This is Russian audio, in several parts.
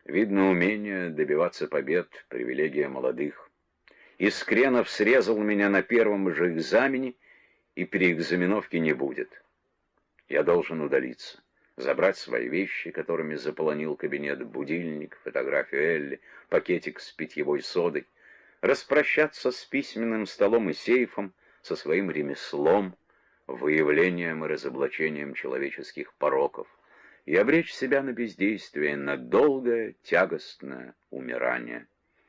Видно, умение добиваться побед — привилегия молодых. Искренов срезал меня на первом же экзамене, и переэкзаменовки не будет. Я должен удалиться, забрать свои вещи, которыми заполонил кабинет, будильник, фотографию Элли, пакетик с питьевой содой, распрощаться с письменным столом и сейфом, со своим ремеслом, выявлением и разоблачением человеческих пороков, и обречь себя на бездействие, на долгое, тягостное умирание.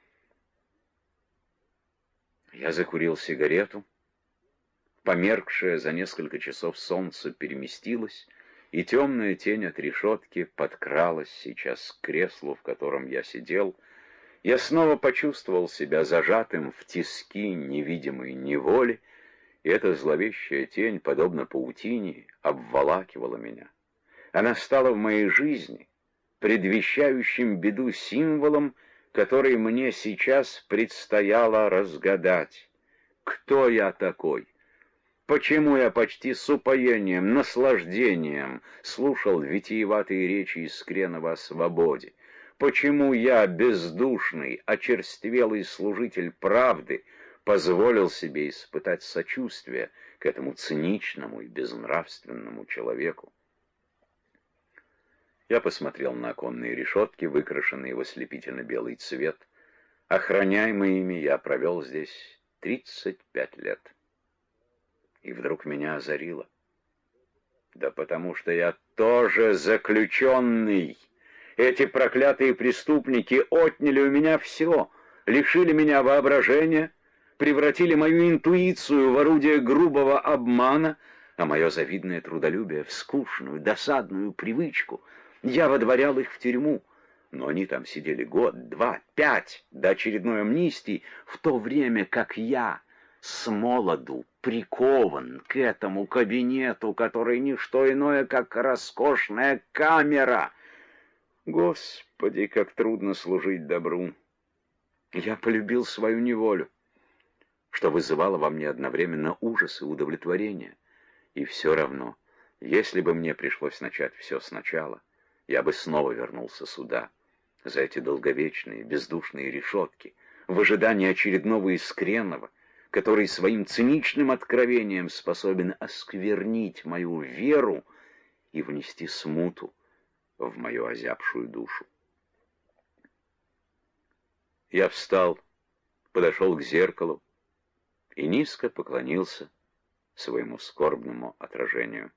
Я закурил сигарету. Померкшее за несколько часов солнце переместилось, и темная тень от решетки подкралась сейчас к креслу, в котором я сидел. Я снова почувствовал себя зажатым в тиски невидимой неволи, и эта зловещая тень, подобно паутине, обволакивала меня. Она стала в моей жизни предвещающим беду символом, который мне сейчас предстояло разгадать. Кто я такой? Почему я почти с упоением, наслаждением слушал витиеватые речи Искренова о свободе? Почему я, бездушный, очерствелый служитель правды, позволил себе испытать сочувствие к этому циничному и безнравственному человеку? Я посмотрел на оконные решетки, выкрашенные в ослепительно-белый цвет. Охраняемый ими, я провел здесь 35 лет. И вдруг меня озарило. Да потому что я тоже заключенный. Эти проклятые преступники отняли у меня все, лишили меня воображения, превратили мою интуицию в орудие грубого обмана, а мое завидное трудолюбие в скучную, досадную привычку. Я водворял их в тюрьму, но они там сидели год, 2, 5 до очередной амнистии, в то время как я смолоду прикован к этому кабинету, который не что иное, как роскошная камера. Господи, как трудно служить добру! Я полюбил свою неволю, что вызывало во мне одновременно ужас и удовлетворение. И все равно, если бы мне пришлось начать все сначала, я бы снова вернулся сюда, за эти долговечные, бездушные решетки, в ожидании очередного Искренова, который своим циничным откровением способен осквернить мою веру и внести смуту в мою озябшую душу. Я встал, подошел к зеркалу и низко поклонился своему скорбному отражению.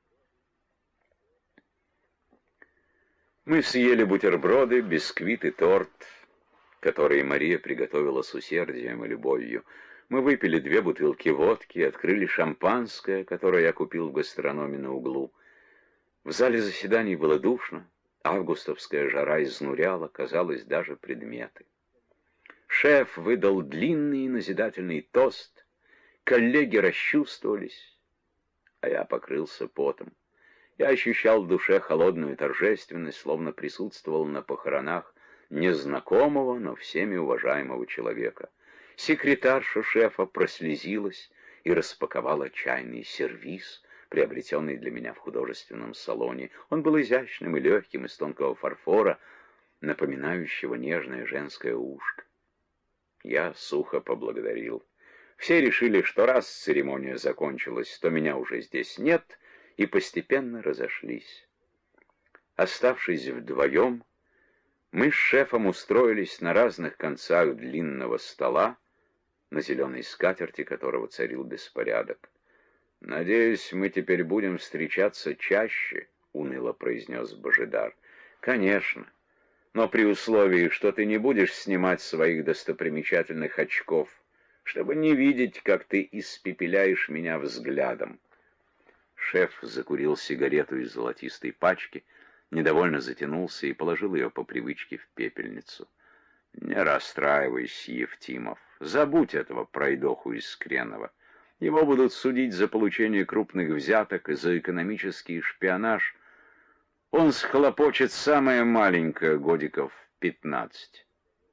Мы съели бутерброды, бисквит и торт, которые Мария приготовила с усердием и любовью. Мы выпили 2 бутылки водки, открыли шампанское, которое я купил в гастрономе на углу. В зале заседаний было душно, августовская жара изнуряла, казалось, даже предметы. Шеф выдал длинный и назидательный тост, коллеги расчувствовались, а я покрылся потом. Я ощущал в душе холодную торжественность, словно присутствовал на похоронах незнакомого, но всеми уважаемого человека. Секретарша шефа прослезилась и распаковала чайный сервиз, приобретенный для меня в художественном салоне. Он был изящным и легким, из тонкого фарфора, напоминающего нежное женское ушко. Я сухо поблагодарил. Все решили, что раз церемония закончилась, то меня уже здесь нет, и постепенно разошлись. Оставшись вдвоем, мы с шефом устроились на разных концах длинного стола, на зеленой скатерти которого царил беспорядок. «Надеюсь, мы теперь будем встречаться чаще», — уныло произнес Божидар. «Конечно, но при условии, что ты не будешь снимать своих достопримечательных очков, чтобы не видеть, как ты испепеляешь меня взглядом». Шеф закурил сигарету из золотистой пачки, недовольно затянулся и положил ее по привычке в пепельницу. «Не расстраивайся, Евтимов, забудь этого пройдоху Искренова. Его будут судить за получение крупных взяток и за экономический шпионаж. Он схлопочет самое маленькое, годиков 15.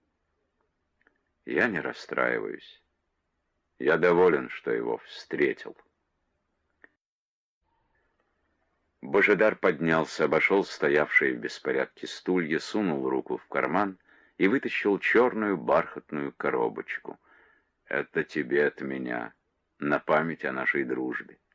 Я не расстраиваюсь. Я доволен, что его встретил. Божидар поднялся, обошел стоявшие в беспорядке стулья, сунул руку в карман и вытащил черную бархатную коробочку. «Это тебе от меня, на память о нашей дружбе».